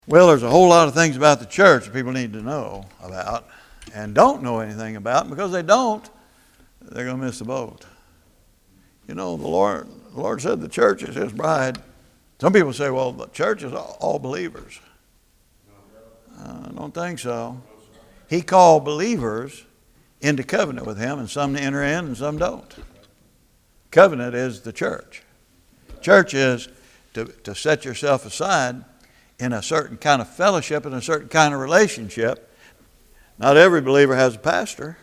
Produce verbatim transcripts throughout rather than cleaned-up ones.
Well, there's a whole lot of things about the church that people need to know about and don't know anything about. And because they don't, they're going to miss the boat. You know, the Lord, the Lord said the church is His bride. Some people say, well, the church is all, all believers. Uh, I don't think so. He called believers into covenant with Him, and some enter in and some don't. Covenant is the church. Church is to, to set yourself aside in a certain kind of fellowship and a certain kind of relationship. Not every believer has a pastor.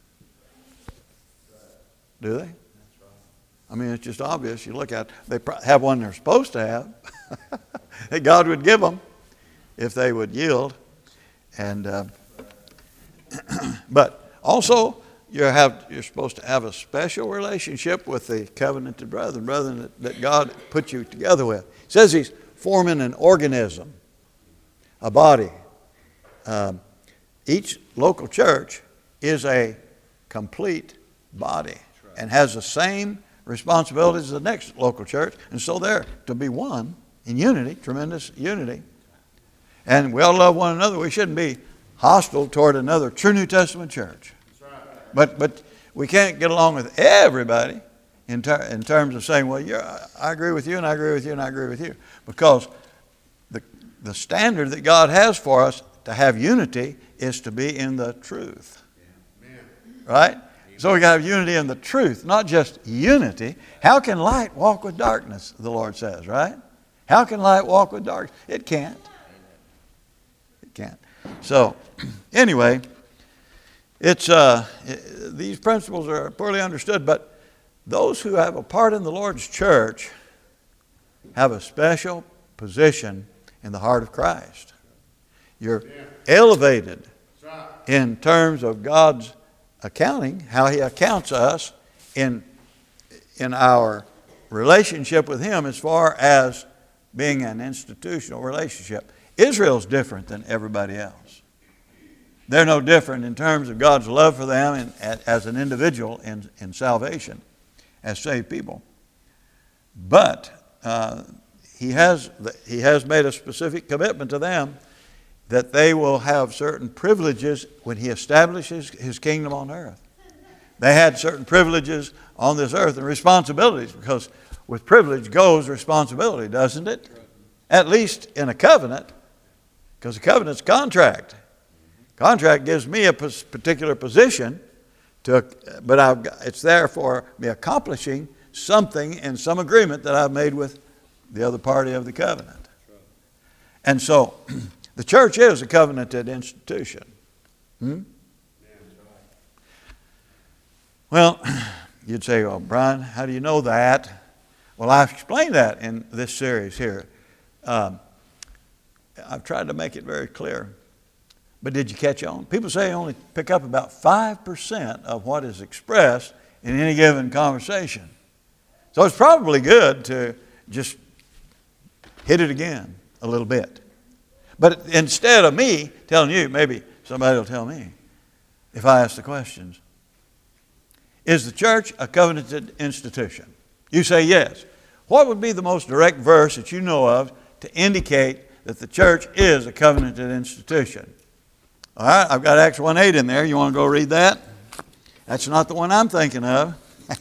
Do they? I mean, it's just obvious. You look at, they have one they're supposed to have. That God would give them if they would yield. And uh, but also, you have, you're supposed to have a special relationship with the covenanted brethren, brethren that, that God put you together with. He says He's forming an organism, a body. Um, each local church is a complete body and has the same responsibilities as the next local church. And so they're to be one in unity, tremendous unity. And we all love one another. We shouldn't be hostile toward another true New Testament church. But but we can't get along with everybody in, ter- in terms of saying, well, you're, I agree with you and I agree with you and I agree with you. Because the, the standard that God has for us to have unity is to be in the truth. Right? So we got to have unity in the truth, not just unity. How can light walk with darkness, the Lord says, right? How can light walk with darkness? It can't. It can't. So, anyway, it's uh, it, these principles are poorly understood, but those who have a part in the Lord's church have a special position in the heart of Christ. You're elevated in terms of God's accounting, how He accounts us in, in our relationship with Him as far as being an institutional relationship. Israel's different than everybody else. They're no different in terms of God's love for them in, as an individual in, in salvation, as saved people. But uh, he has he has made a specific commitment to them that they will have certain privileges when He establishes His kingdom on earth. They had certain privileges on this earth and responsibilities, because with privilege goes responsibility, doesn't it? At least in a covenant, because a covenant's contract. Contract gives me a particular position, to, but I've got, it's there for me accomplishing something in some agreement that I've made with the other party of the covenant. And so, the church is a covenanted institution. Hmm? Well, you'd say, well, Brian, how do you know that? Well, I've explained that in this series here. Um, I've tried to make it very clear. But did you catch on? People say you only pick up about five percent of what is expressed in any given conversation. So it's probably good to just hit it again a little bit. But instead of me telling you, maybe somebody will tell me if I ask the questions. Is the church a covenanted institution? You say yes. What would be the most direct verse that you know of to indicate that the church is a covenanted institution? All right, I've got Acts one eight in there. You want to go read that? That's not the one I'm thinking of.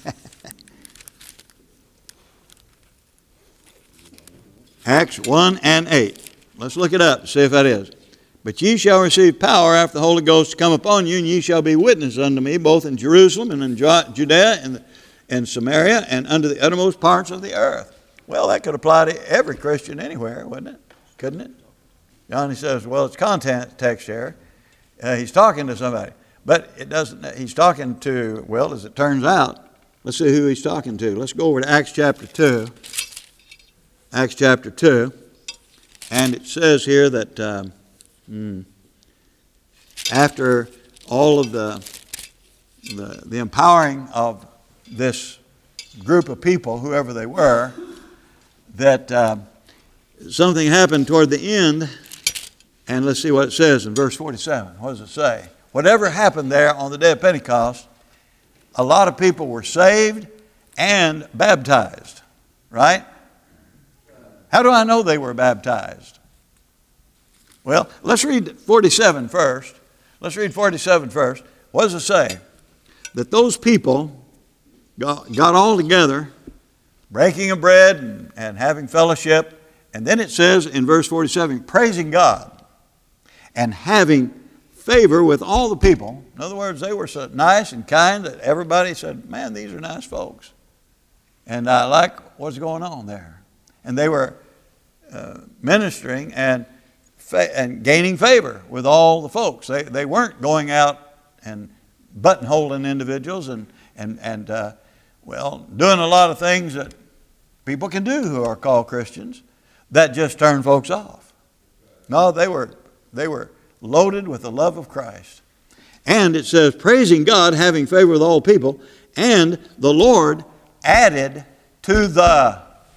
Acts one and eight. Let's look it up to see if that is. But ye shall receive power after the Holy Ghost come upon you, and ye shall be witnesses unto me, both in Jerusalem and in Judea and in Samaria and unto the uttermost parts of the earth. Well, that could apply to every Christian anywhere, wouldn't it? Couldn't it? Johnny says, well, it's content text here. Uh, he's talking to somebody. But it doesn't, he's talking to, well, as it turns out, let's see who he's talking to. Let's go over to Acts chapter two. Acts chapter two. And it says here that um, mm, after all of the, the the empowering of this group of people, whoever they were, that uh, something happened toward the end. And let's see what it says in verse forty-seven. What does it say? Whatever happened there on the day of Pentecost, a lot of people were saved and baptized, right? How do I know they were baptized? Well, let's read forty-seven first. Let's read forty-seven first. What does it say? That those people got, got all together, breaking of bread and, and having fellowship. And then it says in verse forty-seven, praising God and having favor with all the people. In other words, they were so nice and kind that everybody said, man, these are nice folks. And I like what's going on there. And they were uh, ministering and fa- and gaining favor with all the folks. They they weren't going out and buttonholing individuals and and and uh, well doing a lot of things that people can do who are called Christians that just turn folks off. No, they were they were loaded with the love of Christ. And it says, praising God, having favor with all people, and the Lord added to the,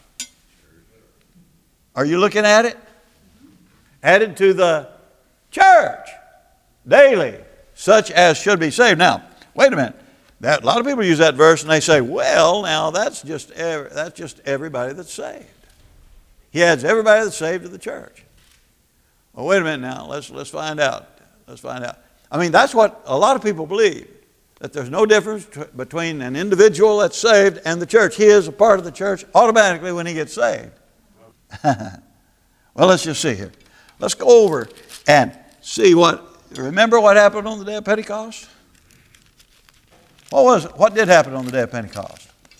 are you looking at it? Added to the church daily, such as should be saved. Now, wait a minute. That, a lot of people use that verse and they say, well, now that's just, that's just everybody that's saved. He adds everybody that's saved to the church. Well, wait a minute now. Let's, let's find out. Let's find out. I mean, that's what a lot of people believe, that there's no difference t- between an individual that's saved and the church. He is a part of the church automatically when he gets saved. Well, let's just see here. Let's go over and see what, remember what happened on the day of Pentecost? What was it? What did happen on the day of Pentecost?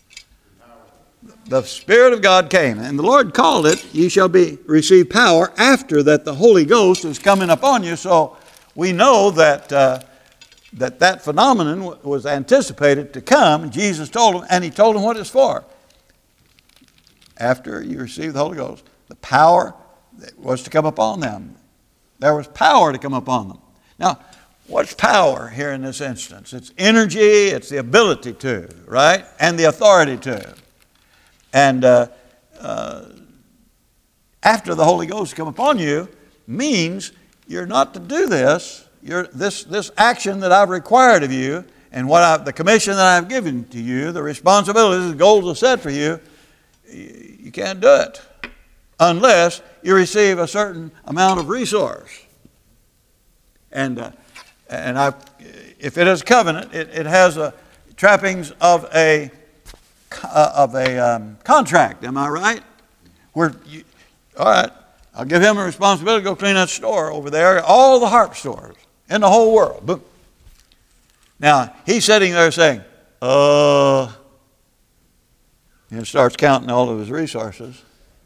The Spirit of God came, and the Lord called it, you shall be receive power after that the Holy Ghost is coming upon you. So we know that uh, that, that phenomenon w- was anticipated to come. Jesus told them, and he told them what it's for. After you receive the Holy Ghost, the power was to come upon them. There was power to come upon them. Now, what's power here in this instance? It's energy, it's the ability to, right? And the authority to. And uh, uh, after the Holy Ghost come upon you means you're not to do this. You're, this, this action that I've required of you and what I've, the commission that I've given to you, the responsibilities, the goals are set for you, you, you can't do it unless you receive a certain amount of resource. And uh, and I, if it is covenant, it, it has a trappings of a Uh, of a um, contract, am I right? Where, you, all right, I'll give him a responsibility to go clean that store over there, all the harp stores in the whole world. Boom. Now, he's sitting there saying, uh, and starts counting all of his resources.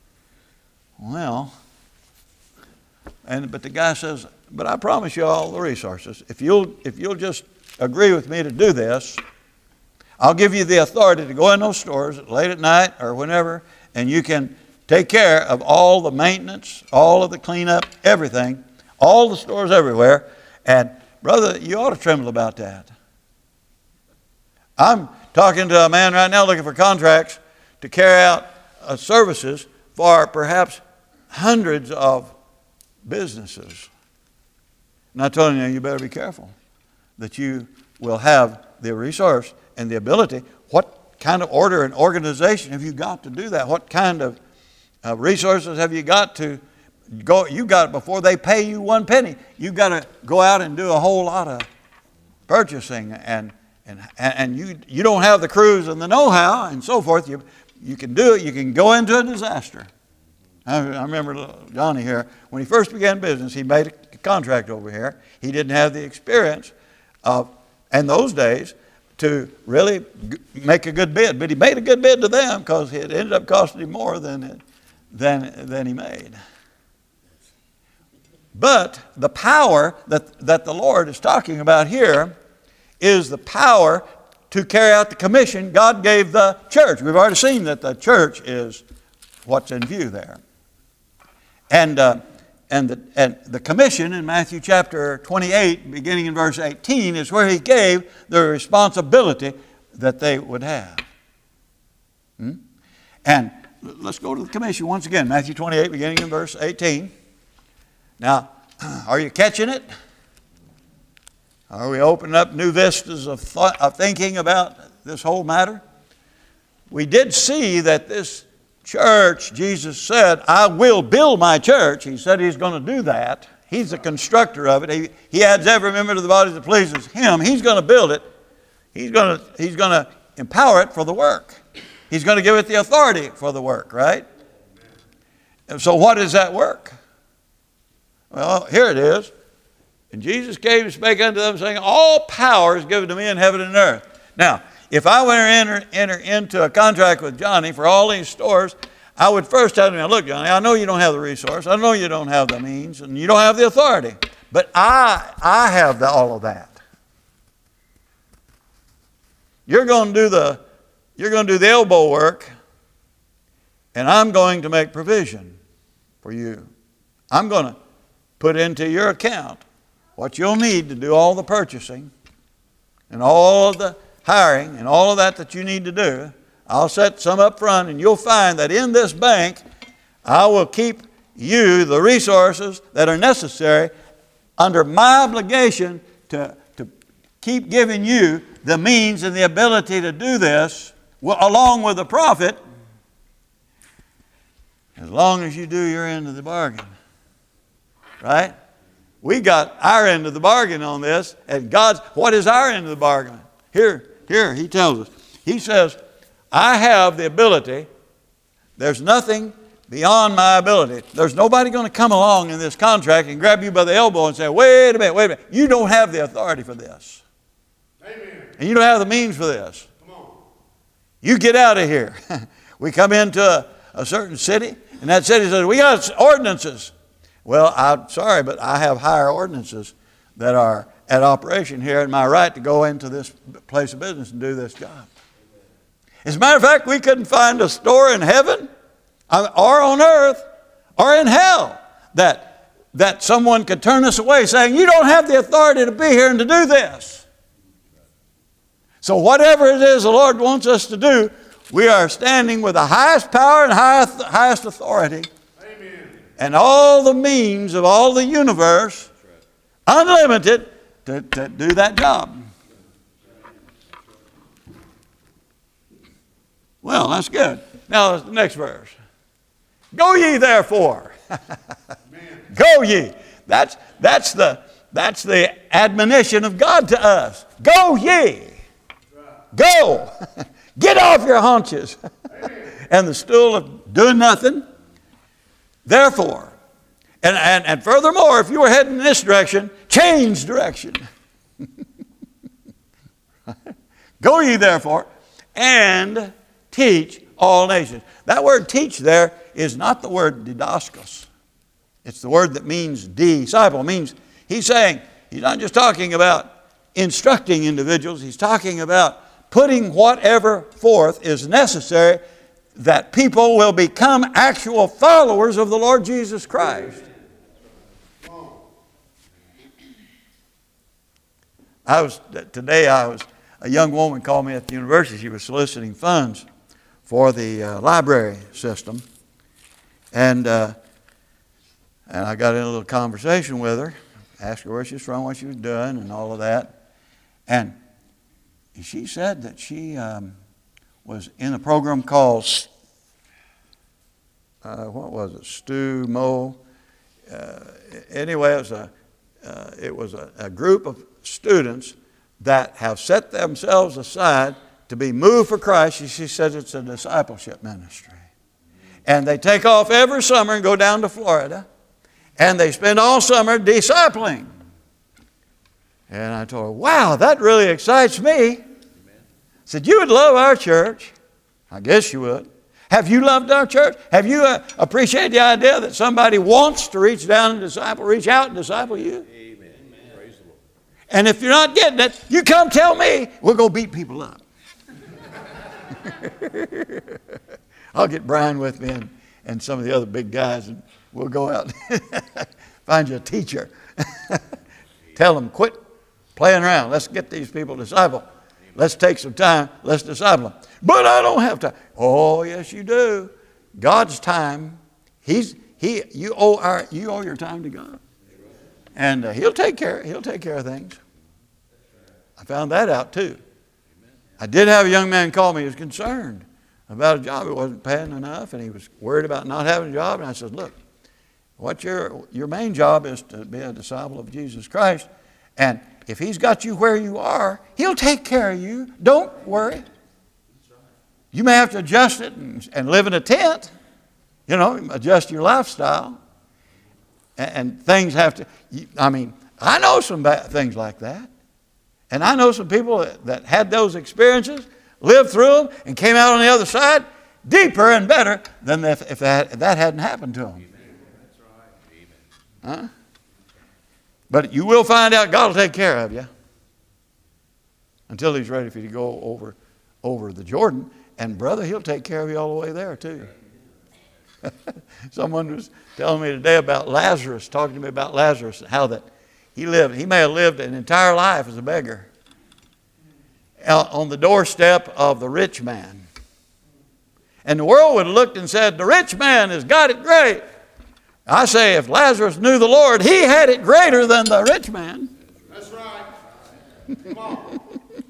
Well, and but the guy says, but I promise you all the resources. If you'll, if you'll just agree with me to do this, I'll give you the authority to go in those stores late at night or whenever, and you can take care of all the maintenance, all of the cleanup, everything, all the stores everywhere. And brother, you ought to tremble about that. I'm talking to a man right now looking for contracts to carry out uh, services for perhaps hundreds of businesses. And I told him, you better be careful that you will have the resource and the ability. What kind of order and organization have you got to do that? What kind of uh, resources have you got to go? You got it before they pay you one penny. You've got to go out and do a whole lot of purchasing, and and and you you don't have the crews and the know-how and so forth. You you can do it. You can go into a disaster. I, I remember Johnny here when he first began business. He made a contract over here. He didn't have the experience of in those days to really make a good bid. But he made a good bid to them because it ended up costing him more than, it, than, than he made. But the power that, that the Lord is talking about here is the power to carry out the commission God gave the church. We've already seen that the church is what's in view there. And uh, And the, and the commission in Matthew chapter twenty-eight, beginning in verse eighteen, is where he gave the responsibility that they would have. Hmm? And let's go to the commission once again. Matthew twenty-eight, beginning in verse eighteen. Now, are you catching it? Are we opening up new vistas of, thought, of thinking about this whole matter? We did see that this church, Jesus said, I will build my church. He said he's going to do that. He's the constructor of it. He, he adds every member to the body that pleases Him. He's going to build it. He's going to, he's going to empower it for the work. He's going to give it the authority for the work, right? And so what is that work? Well, here it is. And Jesus came and spake unto them, saying, all power is given to me in heaven and earth. Now, if I were to enter, enter into a contract with Johnny for all these stores, I would first tell him, look, Johnny, I know you don't have the resource. I know you don't have the means, and you don't have the authority. But I, I have the, all of that. You're going to do the, you're going to do the elbow work, and I'm going to make provision for you. I'm going to put into your account what you'll need to do all the purchasing and all of the hiring and all of that that you need to do. I'll set some up front, and you'll find that in this bank, I will keep you the resources that are necessary under my obligation to, to keep giving you the means and the ability to do this along with the profit, as long as you do your end of the bargain. Right? We got our end of the bargain on this, and God's, what is our end of the bargain? Here, here, He tells us. He says, I have the ability. There's nothing beyond my ability. There's nobody going to come along in this contract and grab you by the elbow and say, wait a minute, wait a minute. You don't have the authority for this. Amen. And you don't have the means for this. Come on. You get out of here. We come into a, a certain city, and that city says, we got ordinances. Well, I'm sorry, but I have higher ordinances that are at operation here, and my right to go into this place of business and do this job. As a matter of fact, we couldn't find a store in heaven or on earth or in hell that, that someone could turn us away saying, you don't have the authority to be here and to do this. So whatever it is the Lord wants us to do, we are standing with the highest power and highest, highest authority. Amen. And all the means of all the universe, unlimited, to, to do that job. Well, that's good. Now, the next verse. Go ye therefore. Go ye. That's, that's, the, that's the admonition of God to us. Go ye. Go. Get off your haunches. And the stool of doing nothing. Therefore. And, and, and furthermore, if you were heading in this direction, change direction. Go ye therefore and teach all nations. That word teach there is not the word didaskos. It's the word that means disciple. It means he's saying, he's not just talking about instructing individuals. He's talking about putting whatever forth is necessary that people will become actual followers of the Lord Jesus Christ. I was, today I was, a young woman called me at the university. She was soliciting funds for the uh, library system. And, uh, and I got in a little conversation with her, asked her where she was from, what she was doing, and all of that. And she said that she um, was in a program called, uh, what was it, Stu Mo. Uh, anyway, it was, a, uh, it was a, a group of students that have set themselves aside to be moved for Christ. She, she says it's a discipleship ministry. And they take off every summer and go down to Florida. And they spend all summer discipling. And I told her, wow, that really excites me. I said, you would love our church. I guess you would. Have you loved our church? Have you uh, appreciated the idea that somebody wants to reach down and disciple, reach out and disciple you? Amen. Praise the Lord. And if you're not getting it, you come tell me. We'll go beat people up. I'll get Brian with me and, and some of the other big guys, and we'll go out and find you a teacher. Tell them, quit playing around. Let's get these people disciple. Let's take some time. Let's disciple them. But I don't have time. Oh, yes, you do. God's time. He's he. You owe our. You owe your time to God, and uh, He'll take care. He'll take care of things. I found that out too. I did have a young man call me. He was concerned about a job. It wasn't paying enough, and he was worried about not having a job. And I said, look, What your, your main job is to be a disciple of Jesus Christ. And if He's got you where you are, He'll take care of you. Don't worry. You may have to adjust it and, and live in a tent. You know, adjust your lifestyle. And, and things have to, I mean, I know some bad things like that. And I know some people that, that had those experiences, lived through them, and came out on the other side deeper and better than if, if, that, if that hadn't happened to them. Huh? But you will find out God will take care of you until He's ready for you to go over, over the Jordan. And brother, He'll take care of you all the way there too. Someone was telling me today about Lazarus, talking to me about Lazarus, and how that he lived. He may have lived an entire life as a beggar out on the doorstep of the rich man. And the world would have looked and said, the rich man has got it great. I say, if Lazarus knew the Lord, he had it greater than the rich man. That's right. Come on.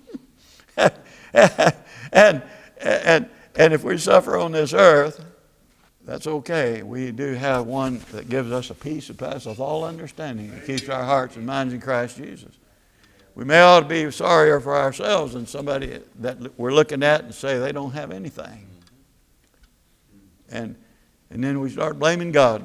and, and, and if we suffer on this earth, that's okay. We do have one that gives us a peace that passeth all understanding and keeps our hearts and minds in Christ Jesus. We may ought to be sorrier for ourselves than somebody that we're looking at and say they don't have anything. And, and then we start blaming God.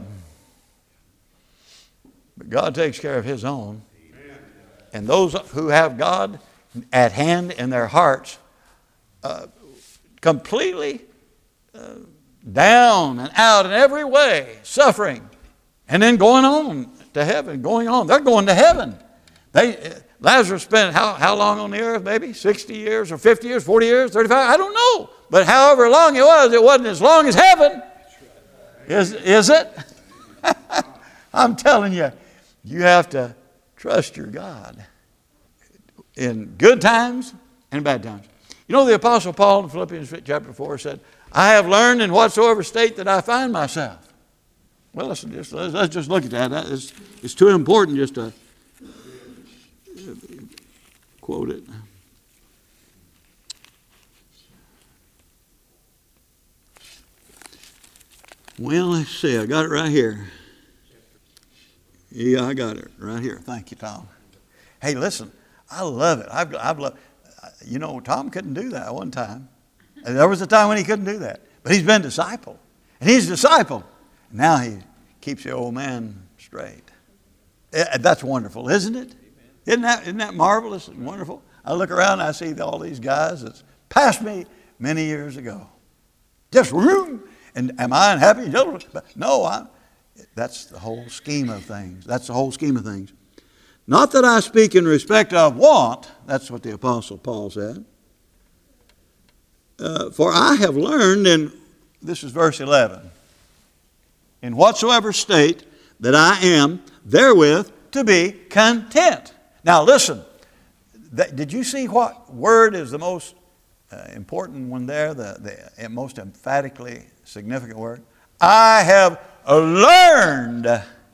But God takes care of His own. And those who have God at hand in their hearts, uh, completely uh, down and out in every way, suffering, and then going on to heaven, going on. They're going to heaven. They, Lazarus spent how, how long on the earth? Maybe sixty years or fifty years, forty years, thirty-five? I don't know. But however long it was, it wasn't as long as heaven. Is, is it? I'm telling you, you have to trust your God in good times and bad times. You know, the Apostle Paul in Philippians chapter four said, I have learned in whatsoever state that I find myself. Well, let's just, let's, let's just look at that. that is, it's too important just to quote it. Well, let's see. I got it right here. Yeah, I got it right here. Thank you, Tom. Hey, listen, I love it. I've, I've loved, you know, Tom couldn't do that one time. And there was a time when he couldn't do that. But he's been discipled. And he's discipled. Now he keeps the old man straight. That's wonderful, isn't it? Isn't that, isn't that marvelous and wonderful? I look around and I see all these guys that's passed me many years ago. Just room. And am I unhappy? No, I'm, that's the whole scheme of things. That's the whole scheme of things. Not that I speak in respect of want. That's what the Apostle Paul said. Uh, for I have learned in, this is verse eleven, in whatsoever state that I am, therewith to be content. Now listen, that, did you see what word is the most uh, important one there, the, the most emphatically significant word? I have learned.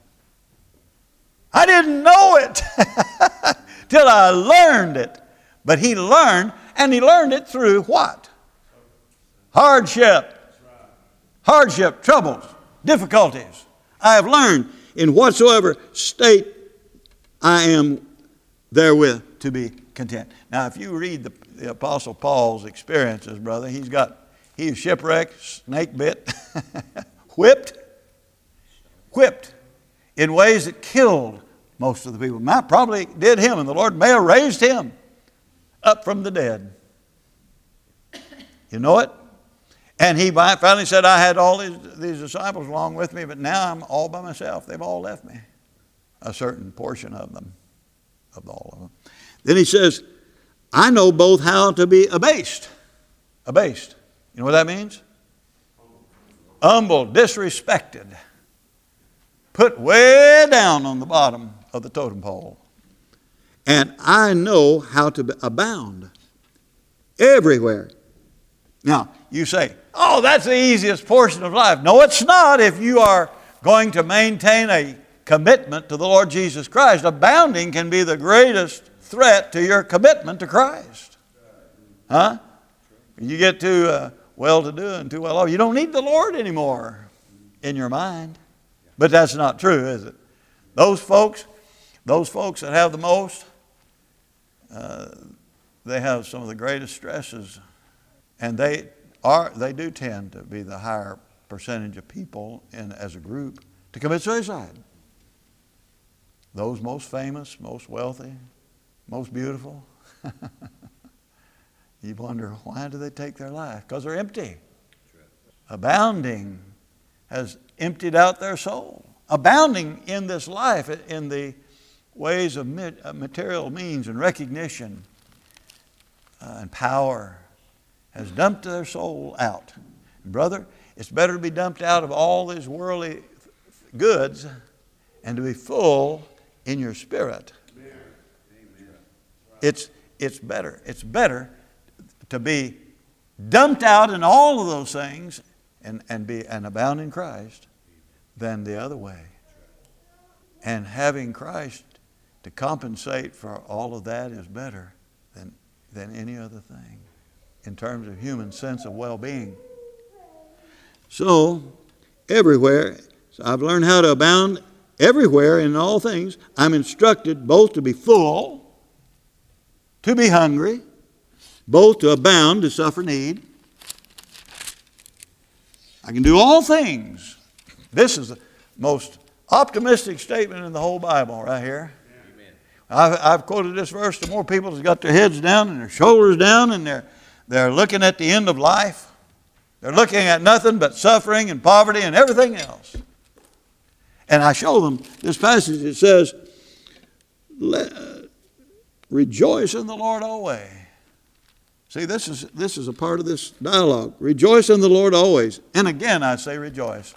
I didn't know it till I learned it. But he learned, and he learned it through what? Hardship. Hardship, troubles, difficulties. I have learned in whatsoever state I am therewith to be content. Now, if you read the, the Apostle Paul's experiences, brother, he's got, he was shipwrecked, snake bit, whipped, whipped in ways that killed most of the people. Might probably did him, and the Lord may have raised him up from the dead. You know it? And he finally said, I had all these, these disciples along with me, but now I'm all by myself. They've all left me. A certain portion of them, of all of them. Then he says, I know both how to be abased. Abased. You know what that means? Humble, disrespected. Put way down on the bottom of the totem pole. And I know how to abound everywhere. Now, you say, oh, that's the easiest portion of life. No, it's not if you are going to maintain a commitment to the Lord Jesus Christ. Abounding can be the greatest threat to your commitment to Christ. Huh? You get too uh, well-to-do and too well-off. You don't need the Lord anymore in your mind. But that's not true, is it? Those folks, those folks that have the most, uh, they have some of the greatest stresses, and they are they do tend to be the higher percentage of people in as a group to commit suicide. Those most famous, most wealthy, most beautiful. You wonder, why do they take their life? Because they're empty. Abounding has emptied out their soul. Abounding in this life, in the ways of material means and recognition uh, and power, has dumped their soul out. Brother, it's better to be dumped out of all these worldly goods and to be full in your spirit. Amen. It's, it's better. It's better to be dumped out in all of those things and, and be and abound in Christ than the other way. And having Christ to compensate for all of that is better than, than any other thing in terms of human sense of well-being. So, everywhere, so I've learned how to abound everywhere in all things. I'm instructed both to be full, to be hungry, both to abound, to suffer need. I can do all things. This is the most optimistic statement in the whole Bible right here. Amen. I've, I've quoted this verse to more people that's got their heads down and their shoulders down and they're, they're looking at the end of life. They're looking at nothing but suffering and poverty and everything else. And I show them this passage. It says, rejoice in the Lord always. See, this is, this is a part of this dialogue. Rejoice in the Lord always. And again, I say rejoice.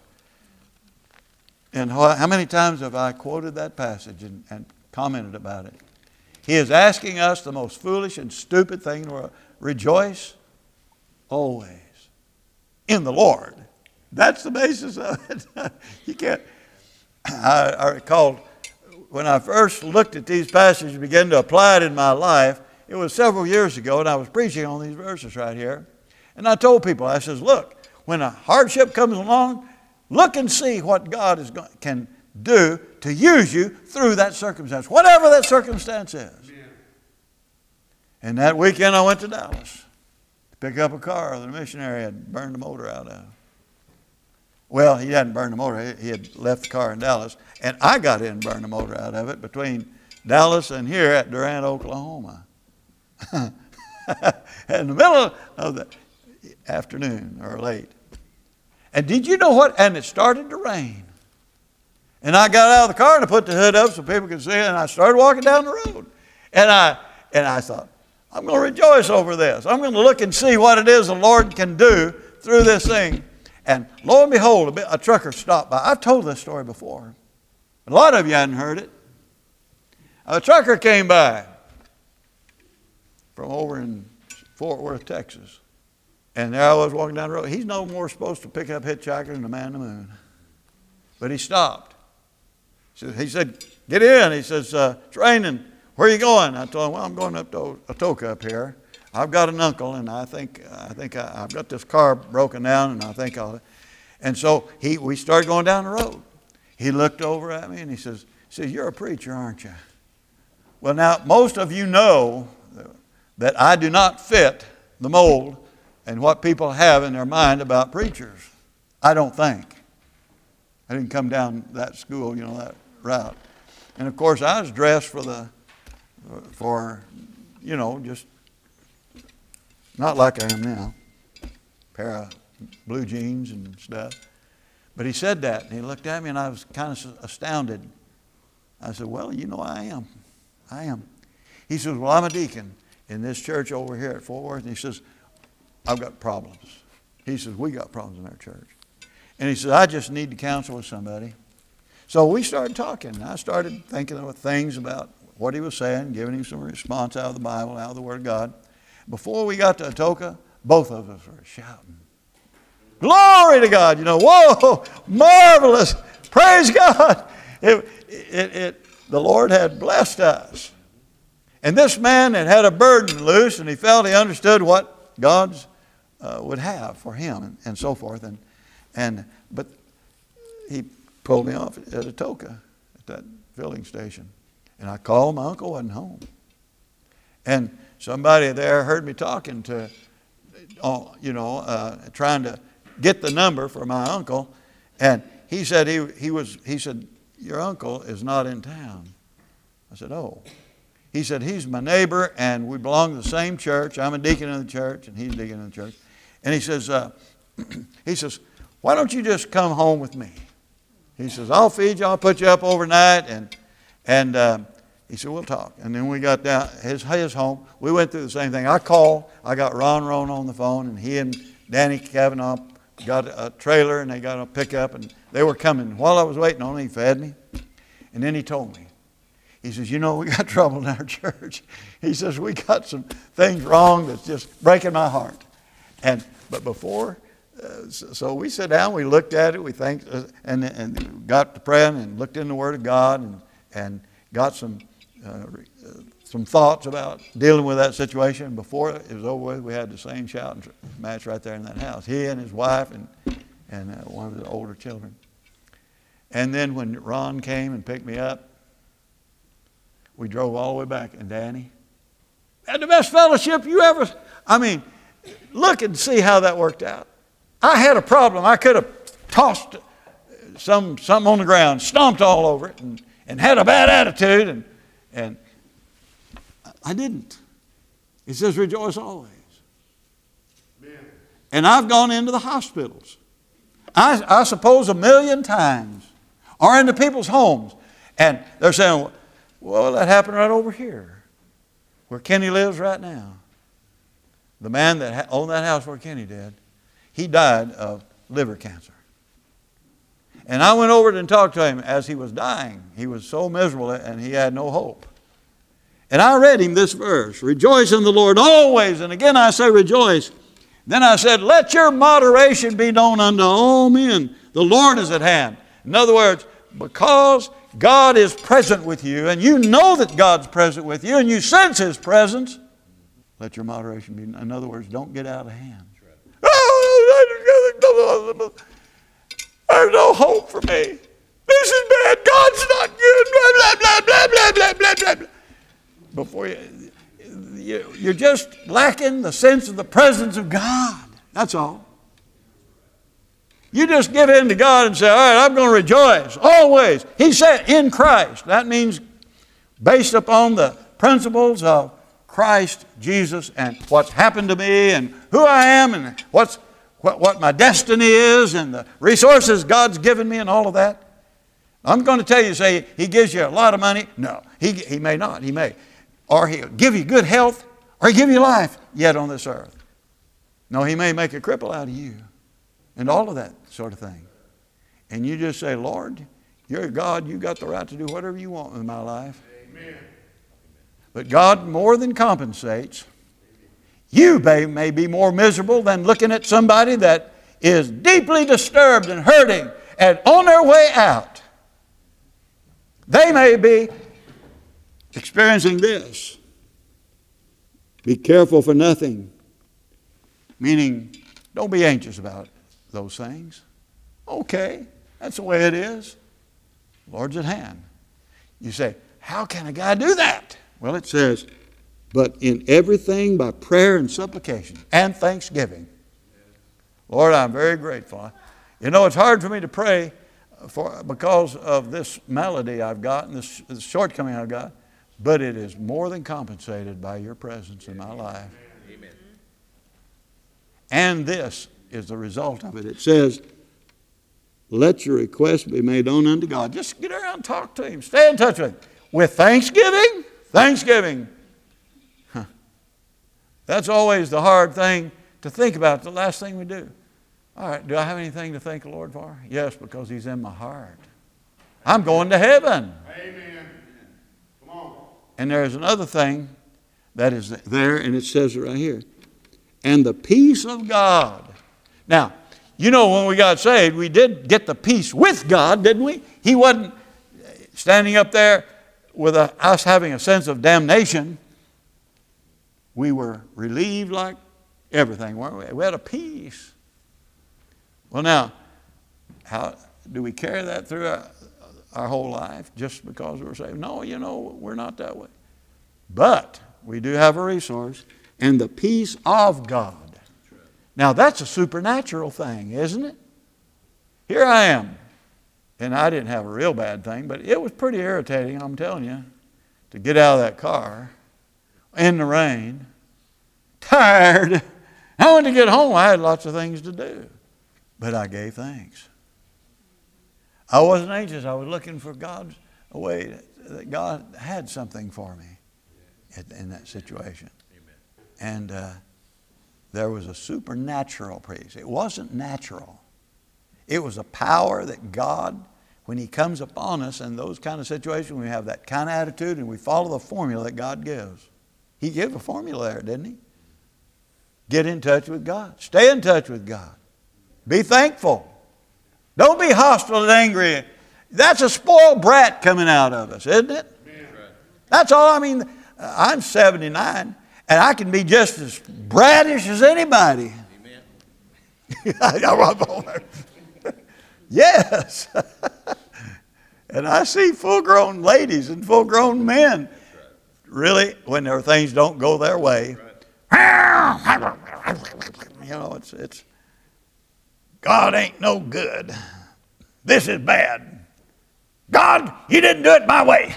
And how many times have I quoted that passage and, and commented about it? He is asking us the most foolish and stupid thing in the world. Rejoice always in the Lord. That's the basis of it. You can't. I, I recall when I first looked at these passages and began to apply it in my life, it was several years ago, and I was preaching on these verses right here. And I told people, I says, look, when a hardship comes along, look and see what God is going, can do to use you through that circumstance, whatever that circumstance is. Amen. And that weekend I went to Dallas to pick up a car that a missionary had burned the motor out of. Well, he hadn't burned the motor. He had left the car in Dallas. And I got in and burned the motor out of it between Dallas and here at Durant, Oklahoma. In the middle of the afternoon or late. And did you know what? And it started to rain. And I got out of the car and I put the hood up so people could see it. And I started walking down the road. And I, and I thought, I'm going to rejoice over this. I'm going to look and see what it is the Lord can do through this thing. And lo and behold, a, bit, a trucker stopped by. I've told this story before. A lot of you hadn't heard it. A trucker came by from over in Fort Worth, Texas. And there I was walking down the road. He's no more supposed to pick up hitchhiker than the man in the moon. But he stopped. He said, get in. He says, uh, it's raining. Where are you going? I told him, well, I'm going up to Atoka up here. I've got an uncle, and I think I think I, I've got this car broken down, and I think I'll. And so he, we started going down the road. He looked over at me, and he says, he says, you're a preacher, aren't you? Well, now, most of you know that I do not fit the mold and what people have in their mind about preachers. I don't think. I didn't come down that school, you know, that route. And of course, I was dressed for the, for, you know, just not like I am now. Pair of blue jeans and stuff. But he said that, and he looked at me, and I was kind of astounded. I said, well, you know, I am. I am. He says, well, I'm a deacon in this church over here at Fort Worth. And he says, I've got problems. He says, we got problems in our church. And he says, I just need to counsel with somebody. So we started talking. I started thinking of things about what he was saying, giving him some response out of the Bible, out of the Word of God. Before we got to Atoka, both of us were shouting, glory to God, you know, whoa, marvelous, praise God. It, it, it, the Lord had blessed us. And this man had had a burden loose, and he felt he understood what God's uh, would have for him, and, and so forth. And and but he pulled me off at Atoka at that filling station. And I called, my uncle wasn't home. And somebody there heard me talking to, uh, you know, uh, trying to get the number for my uncle. And he said, he, he was, he said, your uncle is not in town. I said, oh. He said, he's my neighbor and we belong to the same church. I'm a deacon in the church and he's a deacon in the church. And he says, uh, he says, why don't you just come home with me? He says, I'll feed you, I'll put you up overnight. And, and uh, he said, we'll talk. And then we got down his, his home. We went through the same thing. I called, I got Ron Roan on the phone, and he and Danny Kavanaugh got a trailer and they got a pickup and they were coming. While I was waiting on him, he fed me. And then he told me, he says, you know, we got trouble in our church. He says, we got some things wrong that's just breaking my heart. And but before, uh, so, so we sat down, we looked at it, we think, uh, and, and got to praying and looked in the Word of God and, and got some uh, uh, some thoughts about dealing with that situation. Before it was over with, we had the same shouting match right there in that house. He and his wife and, and uh, one of the older children. And then when Ron came and picked me up, we drove all the way back. And Danny had the best fellowship you ever, I mean, look and see how that worked out. I had a problem. I could have tossed some something on the ground, stomped all over it, and, and had a bad attitude, and, and I didn't. It says rejoice always. Amen. And I've gone into the hospitals, I, I suppose a million times, or into people's homes, and they're saying, well, that happened right over here, where Kenny lives right now. The man that owned that house where Kenny did, he died of liver cancer. And I went over and talked to him as he was dying. He was so miserable and he had no hope. And I read him this verse, rejoice in the Lord always. And again I say rejoice. Then I said, let your moderation be known unto all men. The Lord is at hand. In other words, because God is present with you and you know that God's present with you and you sense His presence, let your moderation be. In other words, don't get out of hand. There's no hope for me. This is bad. God's not good. Blah, blah, blah, blah, blah, blah, blah, blah. Before you, you, you're just lacking the sense of the presence of God. That's all. You just give in to God and say, all right, I'm going to rejoice always. He said in Christ. That means based upon the principles of Christ Jesus and what's happened to me and who I am and what's what, what my destiny is and the resources God's given me and all of that. I'm going to tell you, say He gives you a lot of money. No, He, he may not. He may. Or He'll give you good health or He'll give you life yet on this earth. No, He may make a cripple out of you and all of that sort of thing. And you just say, Lord, you're God. You got the right to do whatever you want in my life. Amen. But God more than compensates. You may, may be more miserable than looking at somebody that is deeply disturbed and hurting and on their way out. They may be experiencing this. Be careful for nothing. Meaning, don't be anxious about those things. Okay, that's the way it is. Lord's at hand. You say, how can a guy do that? Well, it says, but in everything by prayer and supplication and thanksgiving. Lord, I'm very grateful. You know, it's hard for me to pray for because of this malady I've got and this, this shortcoming I've got, but it is more than compensated by your presence in my life. Amen. And this is the result of it. It says, let your request be made known unto God. Just get around and talk to Him. Stay in touch with Him. With thanksgiving, thanksgiving. Huh. That's always the hard thing to think about, the last thing we do. All right, do I have anything to thank the Lord for? Yes, because He's in my heart. I'm going to heaven. Amen. Come on. And there's another thing that is there, and it says it right here. And the peace of God. Now, you know, when we got saved, we did get the peace with God, didn't we? He wasn't standing up there with a, us having a sense of damnation. We were relieved like everything, weren't we? We had a peace. Well, now, how do we carry that through our, our whole life just because we're saved? No, you know, we're not that way. But we do have a resource, and the peace of God. Now that's a supernatural thing, isn't it? Here I am, and I didn't have a real bad thing, but it was pretty irritating, I'm telling you, to get out of that car in the rain, tired. I wanted to get home. I had lots of things to do, but I gave thanks. I wasn't anxious. I was looking for God's a way that God had something for me in that situation. And uh, there was a supernatural peace. It wasn't natural. It was a power that God, when He comes upon us in those kind of situations, we have that kind of attitude and we follow the formula that God gives. He gave a formula there, didn't He? Get in touch with God. Stay in touch with God. Be thankful. Don't be hostile and angry. That's a spoiled brat coming out of us, isn't it? That's all. I mean, I'm seventy-nine, and I can be just as brattish as anybody. Amen. Yes. And I see full-grown ladies and full-grown men, really, when their things don't go their way. You know, it's it's God ain't no good. This is bad. God, you didn't do it my way.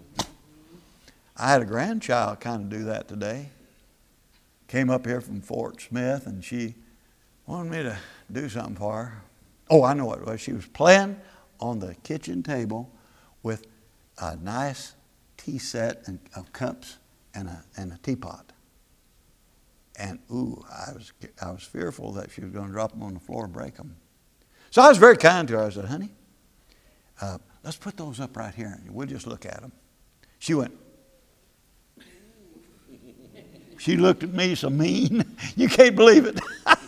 I had a grandchild kind of do that today. Came up here from Fort Smith, and she wanted me to do something for her. Oh, I know what it was. She was playing on the kitchen table with a nice tea set and, of cups and a, and a teapot. And ooh, I was I was fearful that she was going to drop them on the floor and break them. So I was very kind to her. I said, honey, uh, let's put those up right here and we'll just look at them. She went, she looked at me so mean. You can't believe it.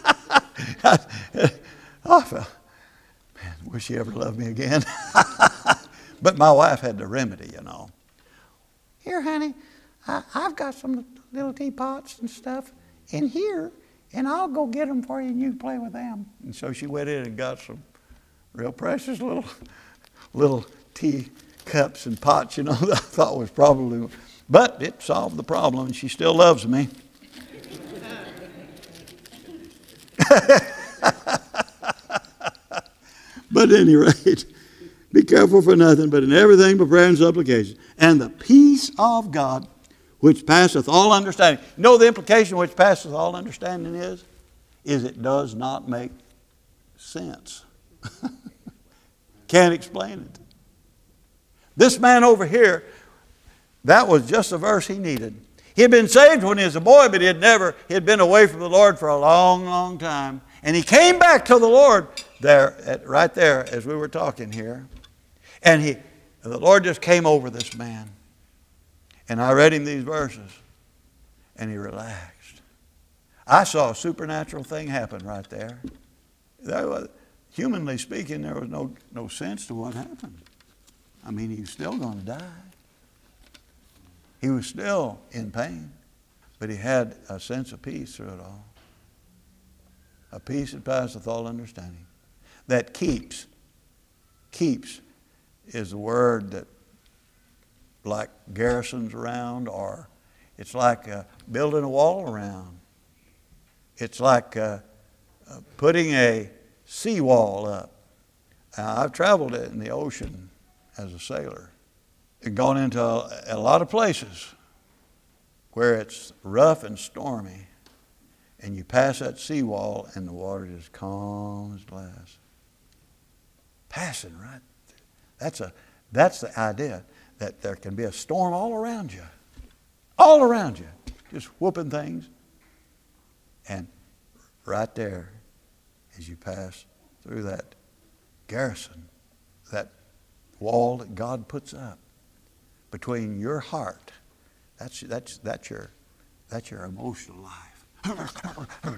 Oh, man, wish she ever loved me again. But my wife had the remedy, you know. Here, honey, I, I've got some little teapots and stuff in here, and I'll go get them for you, and you can play with them. And so she went in and got some real precious little little tea cups and pots, you know, that I thought was probably, but it solved the problem, and she still loves me. But at any rate, be careful for nothing, but in everything by prayer and supplication, and the peace of God, which passeth all understanding. You know the implication which passeth all understanding is? Is it does not make sense. Can't explain it. This man over here, that was just the verse he needed. He had been saved when he was a boy, but he had never, he had been away from the Lord for a long, long time. And he came back to the Lord there, at, right there as we were talking here. And he, the Lord just came over this man. And I read him these verses, and he relaxed. I saw a supernatural thing happen right there. There was, humanly speaking, there was no, no sense to what happened. I mean, he was still going to die. He was still in pain, but he had a sense of peace through it all. A peace that passeth all understanding. That keeps, keeps is the word that like garrisons around, or it's like uh, building a wall around. It's like uh, uh, putting a seawall up. Uh, I've traveled in the ocean as a sailor and gone into a, a lot of places where it's rough and stormy, and you pass that seawall and the water is calm as glass. Passing right through. That's a that's the idea, that there can be a storm all around you. All around you. Just whooping things. And right there, as you pass through that garrison, that wall that God puts up between your heart, that's that's that's your that's your emotional life.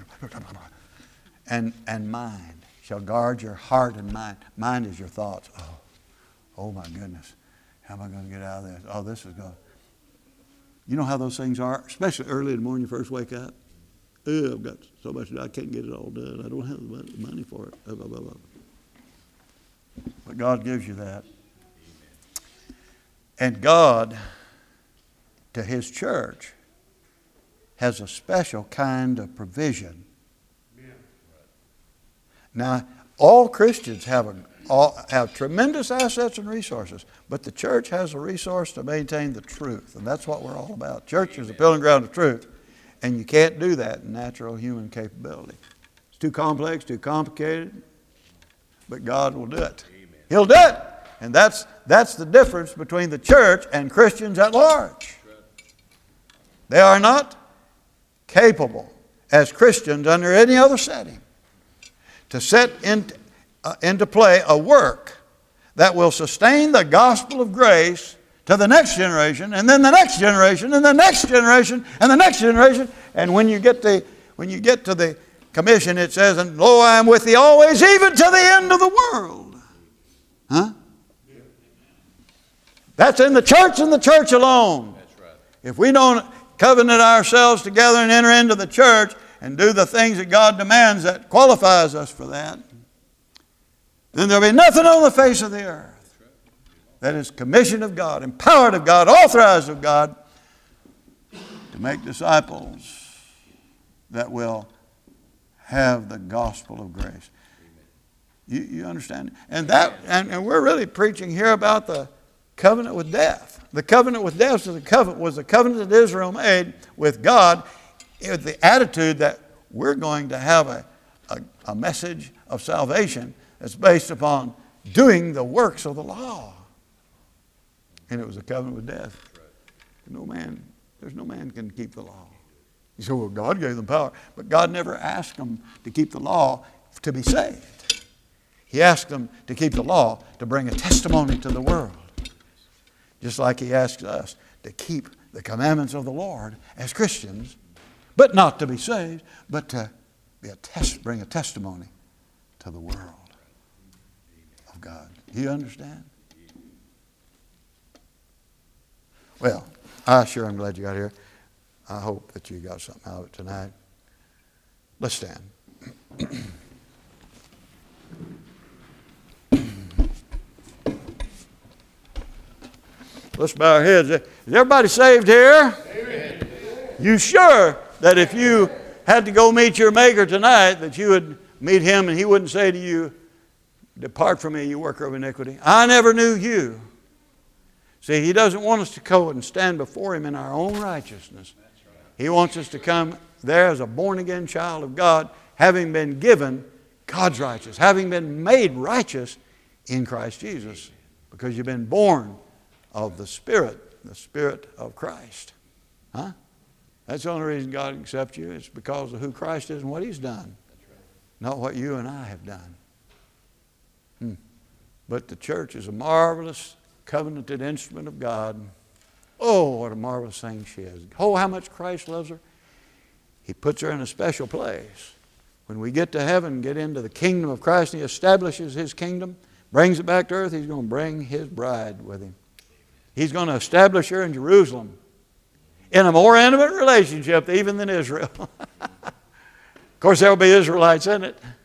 and and mind shall guard your heart and mind. Mind is your thoughts. Oh, oh my goodness. How am I going to get out of this? Oh, this is going. You know how those things are, especially early in the morning, you first wake up. Oh, I've got so much to do, I can't get it all done. I don't have the money for it. Blah, blah, blah, blah. But God gives you that. And God, to His church, has a special kind of provision. Now, all Christians have a, all, have tremendous assets and resources, but the church has a resource to maintain the truth, and that's what we're all about. Church is a pilgrim ground of truth, and you can't do that in natural human capability. It's too complex, too complicated, but God will do it. He'll do it, and that's that's the difference between the church and Christians at large. They are not capable as Christians under any other setting to set in, uh, into play a work that will sustain the gospel of grace to the next generation, and then the next generation, and the next generation, and the next generation. And when you get the when you get to the commission, it says, "And lo, I am with thee always, even to the end of the world." Huh? That's in the church and the church alone. That's right. If we don't covenant ourselves together and enter into the church and do the things that God demands that qualifies us for that, then there'll be nothing on the face of the earth that is commissioned of God, empowered of God, authorized of God to make disciples that will have the gospel of grace. You, you understand? And that, and, and we're really preaching here about the covenant with death. The covenant with death was the covenant, was the covenant that Israel made with God, with the attitude that we're going to have a, a, a message of salvation that's based upon doing the works of the law. And it was a covenant with death. No man, there's no man can keep the law. You say, well, God gave them power. But God never asked them to keep the law to be saved. He asked them to keep the law to bring a testimony to the world. Just like He asks us to keep the commandments of the Lord as Christians, but not to be saved, but to be a test, bring a testimony to the world of God. Do you understand? Well, I sure am glad you got here. I hope that you got something out of it tonight. Let's stand. Let's bow our heads. Is everybody saved here? Amen. You sure that if you had to go meet your Maker tonight, that you would meet Him and He wouldn't say to you, "Depart from me, you worker of iniquity. I never knew you." See, He doesn't want us to go and stand before Him in our own righteousness. He wants us to come there as a born-again child of God, having been given God's righteousness, having been made righteous in Christ Jesus, because you've been born of the Spirit, the Spirit of Christ. Huh? That's the only reason God accepts you. It's because of who Christ is and what He's done, not what you and I have done. Hmm. But the church is a marvelous, covenanted instrument of God. Oh, what a marvelous thing she is. Oh, how much Christ loves her. He puts her in a special place. When we get to heaven, get into the kingdom of Christ, and He establishes His kingdom, brings it back to earth, He's going to bring His bride with Him. He's going to establish her in Jerusalem in a more intimate relationship even than Israel. Of course, there will be Israelites in it.